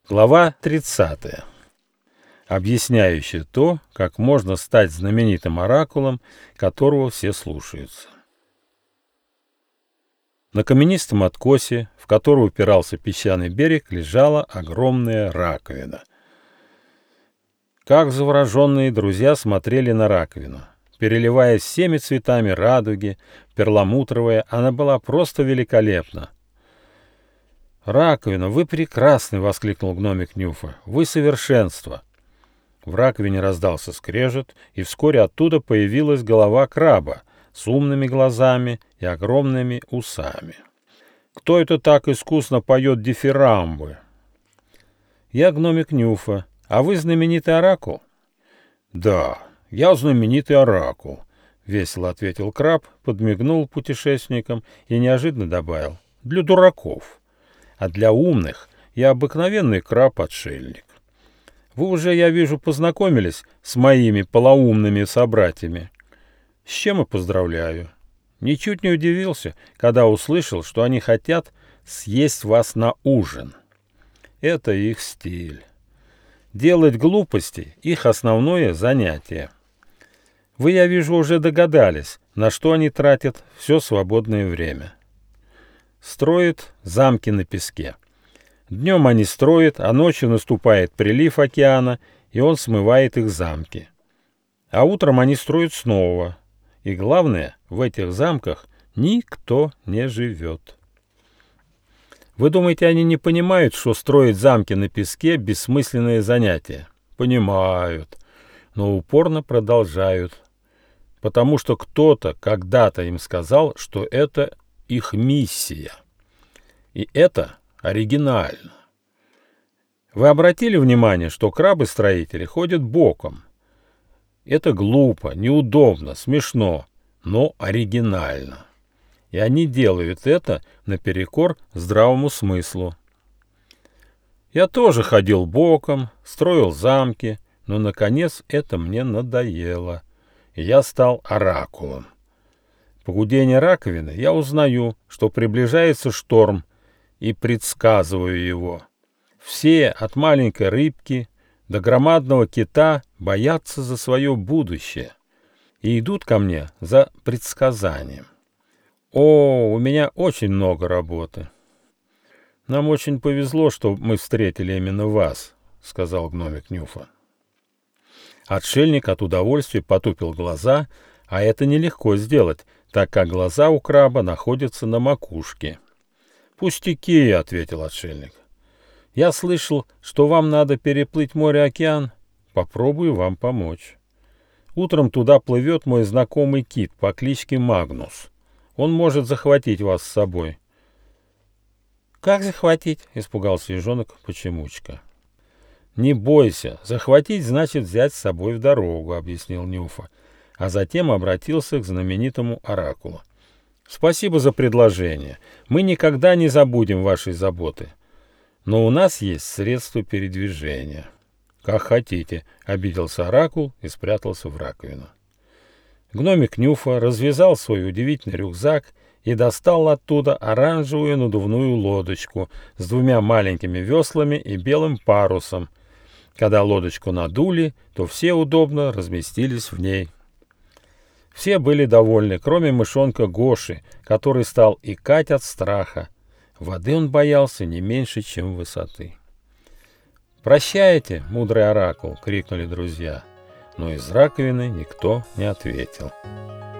Глава 30, объясняющая то, как можно стать знаменитым оракулом, которого все слушаются. На каменистом откосе, в который упирался песчаный берег, лежала огромная раковина. Как завороженные друзья смотрели на раковину. Переливаясь всеми цветами радуги, перламутровая, она была просто великолепна. «Раковина, вы прекрасны!» — воскликнул гномик Нюфа. «Вы совершенство!» В раковине раздался скрежет, и вскоре оттуда появилась голова краба с умными глазами и огромными усами. «Кто это так искусно поет дифирамбы?» «Я гномик Нюфа. А вы знаменитый оракул?» «Да, я знаменитый оракул», — весело ответил краб, подмигнул путешественникам и неожиданно добавил: «для дураков. А для умных я обыкновенный краб-отшельник. Вы уже, я вижу, познакомились с моими полоумными собратьями. С чем и поздравляю. Ничуть не удивился, когда услышал, что они хотят съесть вас на ужин. Это их стиль. Делать глупости — их основное занятие. Вы, я вижу, уже догадались, на что они тратят все свободное время. Строят замки на песке. Днем они строят, а ночью наступает прилив океана, и он смывает их замки. А утром они строят снова. И главное, в этих замках никто не живет. Вы думаете, они не понимают, что строить замки на песке — бессмысленное занятие? Понимают, но упорно продолжают. Потому что кто-то когда-то им сказал, что это их миссия. И это оригинально. Вы обратили внимание, что крабы-строители ходят боком? Это глупо, неудобно, смешно, но оригинально. И они делают это наперекор здравому смыслу. Я тоже ходил боком, строил замки, но, наконец, это мне надоело, и я стал оракулом. По гудению раковины я узнаю, что приближается шторм, и предсказываю его. Все, от маленькой рыбки до громадного кита, боятся за свое будущее и идут ко мне за предсказанием. О, у меня очень много работы. Нам очень повезло, что мы встретили именно вас, сказал гномик Нюфа. Отшельник от удовольствия потупил глаза, а это нелегко сделать, так как глаза у краба находятся на макушке. «Пустяки», — ответил отшельник. «Я слышал, что вам надо переплыть море-океан. Попробую вам помочь. Утром туда плывет мой знакомый кит по кличке Магнус. Он может захватить вас с собой». «Как захватить?» — испугался ежонок-почемучка. «Не бойся, захватить значит взять с собой в дорогу», — объяснил Нюфа, а затем обратился к знаменитому оракулу. «Спасибо за предложение. Мы никогда не забудем вашей заботы. Но у нас есть средства передвижения». «Как хотите», — обиделся оракул и спрятался в раковину. Гномик Нюфа развязал свой удивительный рюкзак и достал оттуда оранжевую надувную лодочку с двумя маленькими веслами и белым парусом. Когда лодочку надули, то все удобно разместились в ней. Все были довольны, кроме мышонка Гоши, который стал икать от страха. Воды он боялся не меньше, чем высоты. «Прощайте, мудрый оракул!» — крикнули друзья, но из раковины никто не ответил.